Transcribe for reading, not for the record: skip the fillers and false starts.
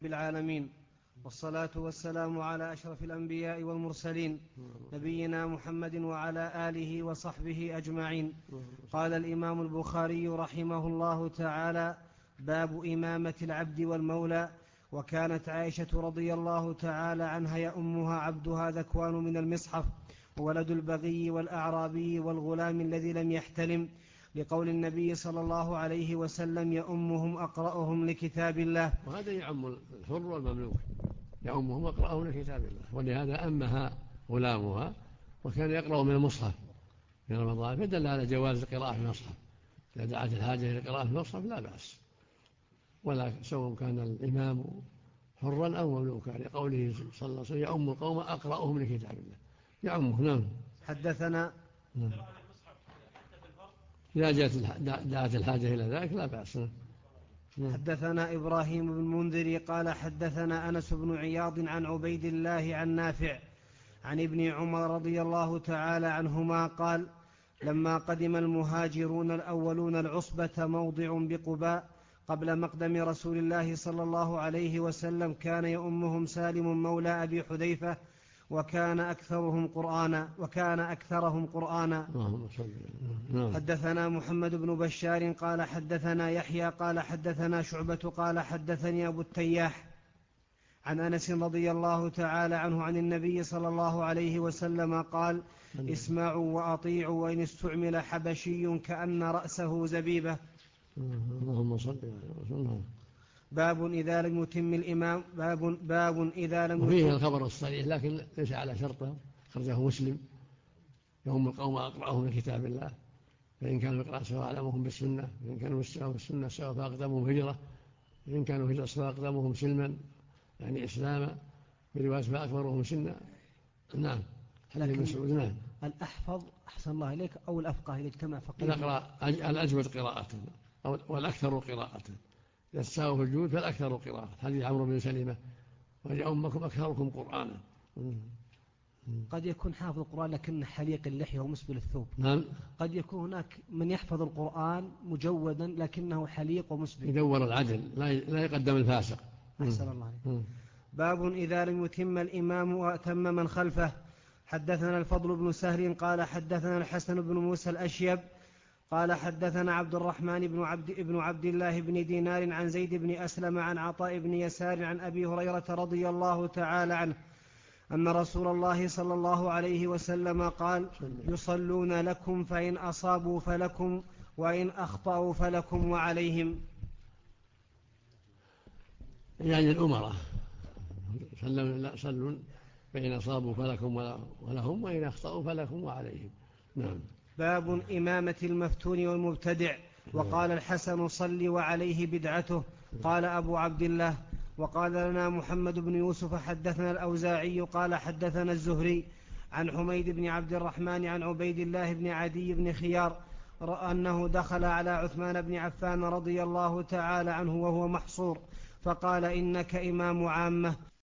بالعالمين، والصلاة والسلام على أشرف الأنبياء والمرسلين نبينا محمد وعلى آله وصحبه أجمعين. قال الإمام البخاري رحمه الله تعالى: باب إمامة العبد والمولى. وكانت عائشة رضي الله تعالى عنها يؤمها عبدها ذكوان من المصحف، وولد البغي والأعرابي والغلام الذي لم يحتلم، لقول النبي صلى الله عليه وسلم: يؤمهم أقرأهم لكتاب الله. وهذا يعم الحر والمملوك، يؤمهم أقرأهم لكتاب الله، ولهذا أمها غلامها وكان يقرأ من المصحف في رمضان، فدل على جواز القراءة في المصحف. إذا دعت الحاجة إلى القراءة في المصحف لا بأس، ولا سواء كان الإمام حرا أو مملوكا، لقوله صلى الله عليه وسلم: يؤم القوم أقرأهم لكتاب الله، يعمه. نعم. حدثنا إذا دعت الحاجة إلى ذلك لا بأس. حدثنا إبراهيم بن المنذر قال حدثنا أنس بن عياض عن عبيد الله عن نافع عن ابن عمر رضي الله تعالى عنهما قال: لما قدم المهاجرون الأولون العصبة موضع بقباء قبل مقدم رسول الله صلى الله عليه وسلم، كان يؤمهم سالم مولى أبي حذيفة، وكان أكثرهم قرآنا. حدثنا محمد بن بشار قال حدثنا يحيى قال حدثنا شعبة قال حدثني أبو التياح عن أنس رضي الله تعالى عنه عن النبي صلى الله عليه وسلم قال: اسمعوا وأطيعوا، وإن استعمل حبشي كأن رأسه زبيبة. اللهم صل على رسول الله. باب إذا لم يتم الإمام باب إذا لم وفيه الخبر الصريح لكن ليس على شرطه، خرجه مسلم: يوم القوم أقرأهم لكتاب الله، فإن كانوا يقرأ سواء أعلمهم بالسنة، فإن كانوا يستوى بالسنة سواء فأقدمهم هجرة، فإن كانوا هجرة سواء أقدمهم سلما يعني إسلاما، برواية فأكبرهم سنة. نعم. نعم. الأحفظ أحسن الله إليك أو الأفقه إذا اجتمع فقيه؟ نقرأ الأجود قراءة والأكثر قراءة، إذا استوى في الجود فالأكثر قراءة. حديث عمرو بن سلمة: وليؤمكم أكثركم قرآنا. قد يكون حافظ القرآن لكن حليق اللحية ومسبل الثوب. نعم. قد يكون هناك من يحفظ القرآن مجودا لكنه حليق ومسبل. يدور العدل، لا يقدم الفاسق. أحسن الله عليك. باب إذا لم يتم الإمام وأتم من خلفه. حدثنا الفضل بن سهل قال حدثنا الحسن بن موسى الأشيب قال حدثنا عبد الرحمن بن عبد الله بن دينار عن زيد بن أسلم عن عطاء بن يسار عن أبي هريرة رضي الله تعالى عنه أن رسول الله صلى الله عليه وسلم قال: يصلون لكم فإن أصابوا فلكم وإن أخطأوا فلكم وعليهم. يعني الأمراء صلوا فإن أصابوا فلكم ولهم، وإن أخطأوا فلكم وعليهم. نعم. باب إمامة المفتون والمبتدع. وقال الحسن: صل وعليه بدعته. قال أبو عبد الله: وقال لنا محمد بن يوسف حدثنا الأوزاعي قال حدثنا الزهري عن حميد بن عبد الرحمن عن عبيد الله بن عدي بن خيار أنه دخل على عثمان بن عفان رضي الله تعالى عنه وهو محصور، فقال: إنك إمام عامة.